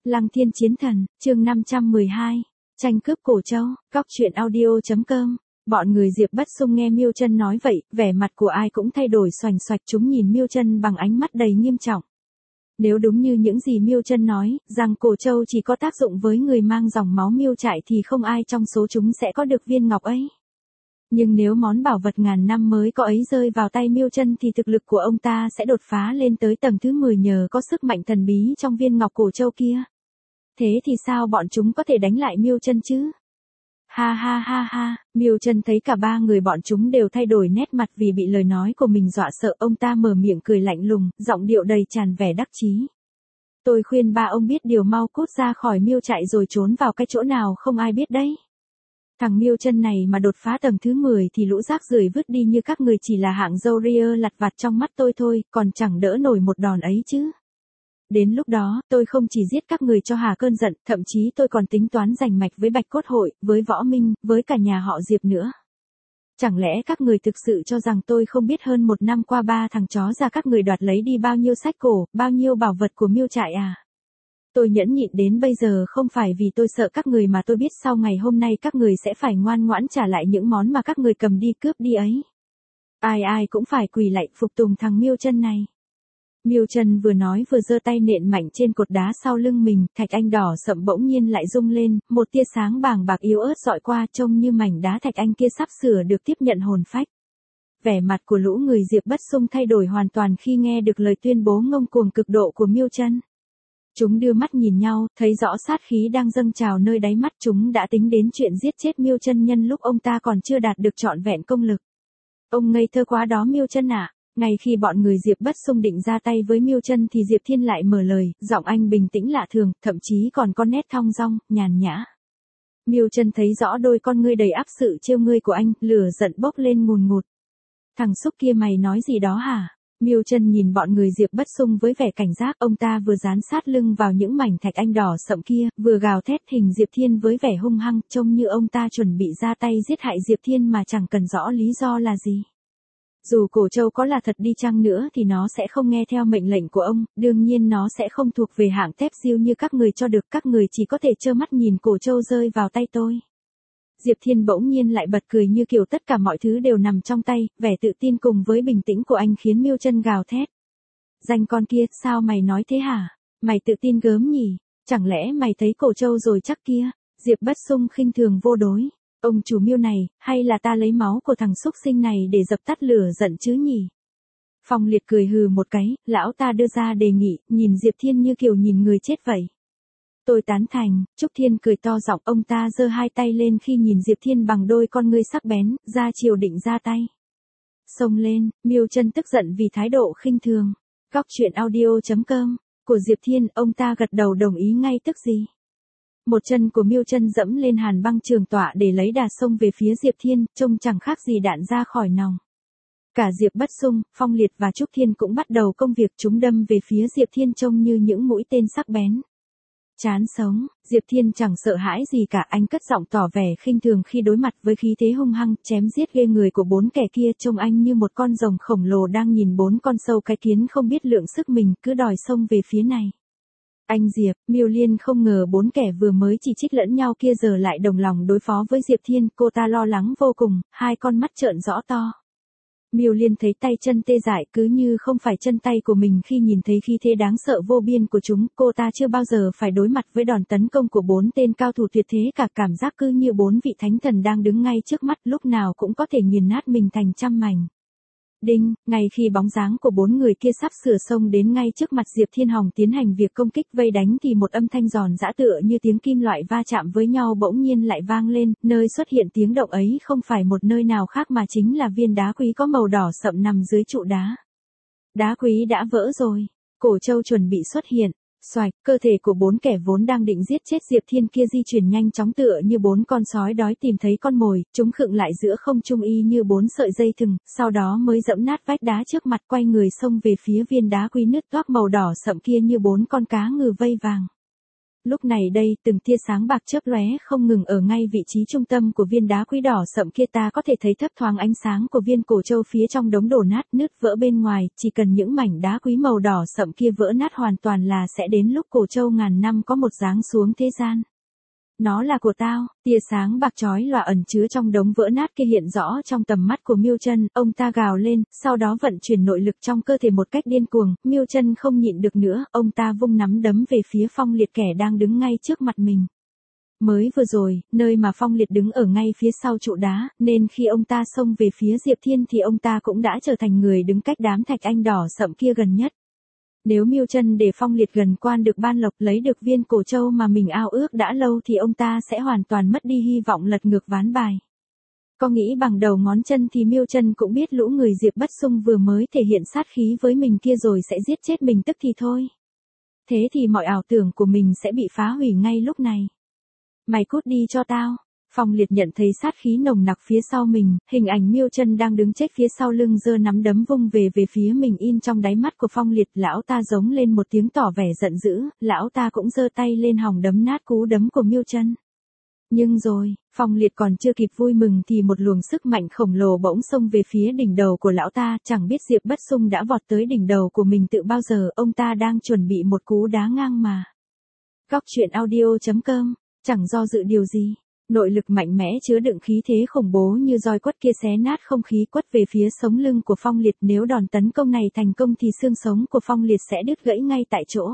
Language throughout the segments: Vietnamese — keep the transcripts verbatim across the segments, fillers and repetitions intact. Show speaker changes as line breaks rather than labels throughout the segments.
Lăng Thiên Chiến Thần, chương năm trăm mười hai, tranh cướp Cổ Châu, cóc truyện audio chấm com. Bọn người Diệp Bất Xung nghe Miêu Chân nói vậy, vẻ mặt của ai cũng thay đổi xoành xoạch, chúng nhìn Miêu Chân bằng ánh mắt đầy nghiêm trọng. Nếu đúng như những gì Miêu Chân nói, rằng Cổ Châu chỉ có tác dụng với người mang dòng máu Miêu Trại thì không ai trong số chúng sẽ có được viên ngọc ấy. Nhưng nếu món bảo vật ngàn năm mới có ấy rơi vào tay Miêu Chân thì thực lực của ông ta sẽ đột phá lên tới tầng thứ mười nhờ có sức mạnh thần bí trong viên ngọc Cổ Châu kia. Thế thì sao bọn chúng có thể đánh lại Miêu Chân chứ? Ha ha ha ha, Miêu Chân thấy cả ba người bọn chúng đều thay đổi nét mặt vì bị lời nói của mình dọa sợ, ông ta mở miệng cười lạnh lùng, giọng điệu đầy tràn vẻ đắc chí. Tôi khuyên ba ông biết điều mau cút ra khỏi Miêu Trại rồi trốn vào cái chỗ nào không ai biết đấy. Thằng Miêu Chân này mà đột phá tầng thứ mười thì lũ rác rưởi vứt đi như các người chỉ là hạng râu ria lặt vặt trong mắt tôi thôi, còn chẳng đỡ nổi một đòn ấy chứ. Đến lúc đó, tôi không chỉ giết các người cho hà cơn giận, thậm chí tôi còn tính toán giành mạch với Bạch Cốt Hội, với Võ Minh, với cả nhà họ Diệp nữa. Chẳng lẽ các người thực sự cho rằng tôi không biết hơn một năm qua ba thằng chó ra các người đoạt lấy đi bao nhiêu sách cổ, bao nhiêu bảo vật của Miêu Trại à? Tôi nhẫn nhịn đến bây giờ không phải vì tôi sợ các người mà tôi biết sau ngày hôm nay các người sẽ phải ngoan ngoãn trả lại những món mà các người cầm đi cướp đi ấy. Ai ai cũng phải quỳ lạy phục tùng thằng Miêu Chân này. Miêu Chân vừa nói vừa giơ tay nện mạnh trên cột đá sau lưng mình, thạch anh đỏ sậm bỗng nhiên lại rung lên, một tia sáng bàng bạc yếu ớt dọi qua, trông như mảnh đá thạch anh kia sắp sửa được tiếp nhận hồn phách. Vẻ mặt của lũ người Diệp Bất Xung thay đổi hoàn toàn khi nghe được lời tuyên bố ngông cuồng cực độ của Miêu Chân. Chúng đưa mắt nhìn nhau, thấy rõ sát khí đang dâng trào nơi đáy mắt, chúng đã tính đến chuyện giết chết Miêu Chân nhân lúc ông ta còn chưa đạt được trọn vẹn công lực. Ông ngây thơ quá đó Miêu Chân ạ. À. Ngay khi bọn người Diệp Bất Xung định ra tay với Miêu Chân thì Diệp Thiên lại mở lời, giọng anh bình tĩnh lạ thường, thậm chí còn có nét thong dong, nhàn nhã. Miêu Chân thấy rõ đôi con ngươi đầy áp sự trêu ngươi của anh, lửa giận bốc lên ngùn ngụt. Thằng xúc kia mày nói gì đó hả? Miêu Chân nhìn bọn người Diệp Bất Xung với vẻ cảnh giác, ông ta vừa dán sát lưng vào những mảnh thạch anh đỏ sậm kia, vừa gào thét hình Diệp Thiên với vẻ hung hăng, trông như ông ta chuẩn bị ra tay giết hại Diệp Thiên mà chẳng cần rõ lý do là gì. Dù Cổ Châu có là thật đi chăng nữa thì nó sẽ không nghe theo mệnh lệnh của ông, đương nhiên nó sẽ không thuộc về hạng tép diêu như các người cho được, các người chỉ có thể trơ mắt nhìn Cổ Châu rơi vào tay tôi. Diệp Thiên bỗng nhiên lại bật cười như kiểu tất cả mọi thứ đều nằm trong tay, vẻ tự tin cùng với bình tĩnh của anh khiến Miêu Chân gào thét. Danh con kia, sao mày nói thế hả? Mày tự tin gớm nhỉ? Chẳng lẽ mày thấy Cổ Châu rồi chắc kia? Diệp Bất Xung khinh thường vô đối. Ông chủ Miêu này, hay là ta lấy máu của thằng xúc sinh này để dập tắt lửa giận chứ nhỉ? Phong Liệt cười hừ một cái, lão ta đưa ra đề nghị, nhìn Diệp Thiên như kiểu nhìn người chết vậy. Tôi tán thành. Trúc Thiên cười to giọng, ông ta giơ hai tay lên khi nhìn Diệp Thiên bằng đôi con ngươi sắc bén, ra chiều định ra tay. Xông lên, Miêu Chân tức giận vì thái độ khinh thường. Cóc truyện audio chấm com của Diệp Thiên, ông ta gật đầu đồng ý ngay tức gì. Một chân của Miêu Chân dẫm lên hàn băng trường tọa để lấy đà xông về phía Diệp Thiên, trông chẳng khác gì đạn ra khỏi nòng. Cả Diệp Bất Xung, Phong Liệt và Trúc Thiên cũng bắt đầu công việc, chúng đâm về phía Diệp Thiên trông như những mũi tên sắc bén. Chán sống, Diệp Thiên chẳng sợ hãi gì cả, anh cất giọng tỏ vẻ khinh thường khi đối mặt với khí thế hung hăng, chém giết ghê người của bốn kẻ kia, trông anh như một con rồng khổng lồ đang nhìn bốn con sâu cái kiến không biết lượng sức mình, cứ đòi xông về phía này. Anh Diệp, Miêu Liên không ngờ bốn kẻ vừa mới chỉ trích lẫn nhau kia giờ lại đồng lòng đối phó với Diệp Thiên, cô ta lo lắng vô cùng, hai con mắt trợn rõ to. Miêu Liên thấy tay chân tê dại cứ như không phải chân tay của mình khi nhìn thấy khí thế đáng sợ vô biên của chúng, cô ta chưa bao giờ phải đối mặt với đòn tấn công của bốn tên cao thủ tuyệt thế cả, cảm giác cứ như bốn vị thánh thần đang đứng ngay trước mắt, lúc nào cũng có thể nghiền nát mình thành trăm mảnh. Đinh, ngay khi bóng dáng của bốn người kia sắp sửa xông đến ngay trước mặt Diệp Thiên Hồng tiến hành việc công kích vây đánh thì một âm thanh giòn giã tựa như tiếng kim loại va chạm với nhau bỗng nhiên lại vang lên, nơi xuất hiện tiếng động ấy không phải một nơi nào khác mà chính là viên đá quý có màu đỏ sậm nằm dưới trụ đá. Đá quý đã vỡ rồi. Cổ Châu chuẩn bị xuất hiện. Xoạch, cơ thể của bốn kẻ vốn đang định giết chết Diệp Thiên kia di chuyển nhanh chóng tựa như bốn con sói đói tìm thấy con mồi, chúng khựng lại giữa không trung y như bốn sợi dây thừng, sau đó mới dẫm nát vách đá trước mặt, quay người xông về phía viên đá quý nứt toác màu đỏ sậm kia như bốn con cá ngừ vây vàng. Lúc này đây, từng tia sáng bạc chớp lóe không ngừng ở ngay vị trí trung tâm của viên đá quý đỏ sậm kia, ta có thể thấy thấp thoáng ánh sáng của viên cổ châu phía trong đống đổ nát nứt vỡ bên ngoài, chỉ cần những mảnh đá quý màu đỏ sậm kia vỡ nát hoàn toàn là sẽ đến lúc cổ châu ngàn năm có một giáng xuống thế gian. Nó là của tao. Tia sáng bạc chói lòa ẩn chứa trong đống vỡ nát kia hiện rõ trong tầm mắt của Miêu Chân, ông ta gào lên, sau đó vận chuyển nội lực trong cơ thể một cách điên cuồng. Miêu Chân không nhịn được nữa, ông ta vung nắm đấm về phía Phong Liệt kẻ đang đứng ngay trước mặt mình. Mới vừa rồi, nơi mà Phong Liệt đứng ở ngay phía sau trụ đá, nên khi ông ta xông về phía Diệp Thiên thì ông ta cũng đã trở thành người đứng cách đám thạch anh đỏ sậm kia gần nhất. Nếu Miêu Chân để Phong Liệt gần quan được ban lộc, lấy được viên cổ châu mà mình ao ước đã lâu thì ông ta sẽ hoàn toàn mất đi hy vọng lật ngược ván bài. Có nghĩ bằng đầu ngón chân thì Miêu Chân cũng biết lũ người Diệp Bất Xung vừa mới thể hiện sát khí với mình kia rồi sẽ giết chết mình tức thì thôi. Thế thì mọi ảo tưởng của mình sẽ bị phá hủy ngay lúc này. Mày cút đi cho tao. Phong Liệt nhận thấy sát khí nồng nặc phía sau mình, hình ảnh Miêu Chân đang đứng chết phía sau lưng giơ nắm đấm vung về về phía mình in trong đáy mắt của Phong Liệt. Lão ta giống lên một tiếng tỏ vẻ giận dữ, lão ta cũng giơ tay lên hòng đấm nát cú đấm của Miêu Chân. Nhưng rồi, Phong Liệt còn chưa kịp vui mừng thì một luồng sức mạnh khổng lồ bỗng xông về phía đỉnh đầu của lão ta, chẳng biết Diệp Bất Xung đã vọt tới đỉnh đầu của mình từ bao giờ, ông ta đang chuẩn bị một cú đá ngang mà. Góc truyện audio chấm com, chẳng do dự điều gì. Nội lực mạnh mẽ chứa đựng khí thế khủng bố như roi quất kia xé nát không khí quất về phía sống lưng của Phong Liệt. Nếu đòn tấn công này thành công thì xương sống của Phong Liệt sẽ đứt gãy ngay tại chỗ.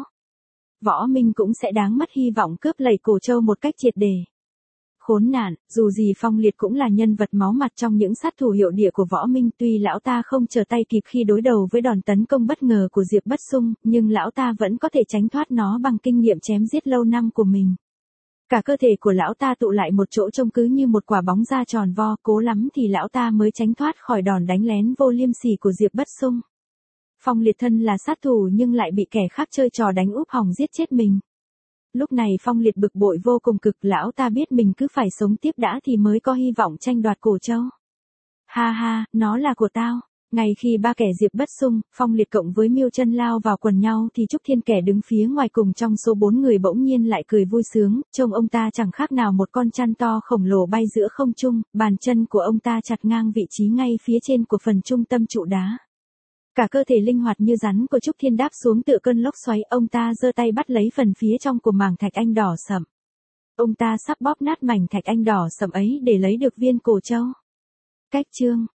Võ Minh cũng sẽ đáng mất hy vọng cướp lấy cổ châu một cách triệt để. Khốn nạn, dù gì Phong Liệt cũng là nhân vật máu mặt trong những sát thủ hiệu địa của Võ Minh, tuy lão ta không trở tay kịp khi đối đầu với đòn tấn công bất ngờ của Diệp Bất Xung, nhưng lão ta vẫn có thể tránh thoát nó bằng kinh nghiệm chém giết lâu năm của mình. Cả cơ thể của lão ta tụ lại một chỗ trông cứ như một quả bóng da tròn vo, cố lắm thì lão ta mới tránh thoát khỏi đòn đánh lén vô liêm sỉ của Diệp Bất Xung. Phong Liệt thân là sát thủ nhưng lại bị kẻ khác chơi trò đánh úp hòng giết chết mình. Lúc này Phong Liệt bực bội vô cùng cực, lão ta biết mình cứ phải sống tiếp đã thì mới có hy vọng tranh đoạt cổ châu. Ha ha, nó là của tao. Ngay khi ba kẻ Diệp Bất Xung, Phong Liệt cộng với Miêu Chân lao vào quần nhau thì Trúc Thiên kẻ đứng phía ngoài cùng trong số bốn người bỗng nhiên lại cười vui sướng, trông ông ta chẳng khác nào một con chăn to khổng lồ bay giữa không trung, bàn chân của ông ta chặt ngang vị trí ngay phía trên của phần trung tâm trụ đá. Cả cơ thể linh hoạt như rắn của Trúc Thiên đáp xuống tựa cơn lốc xoáy, ông ta giơ tay bắt lấy phần phía trong của mảng thạch anh đỏ sậm. Ông ta sắp bóp nát mảnh thạch anh đỏ sậm ấy để lấy được viên cổ châu. Cách chương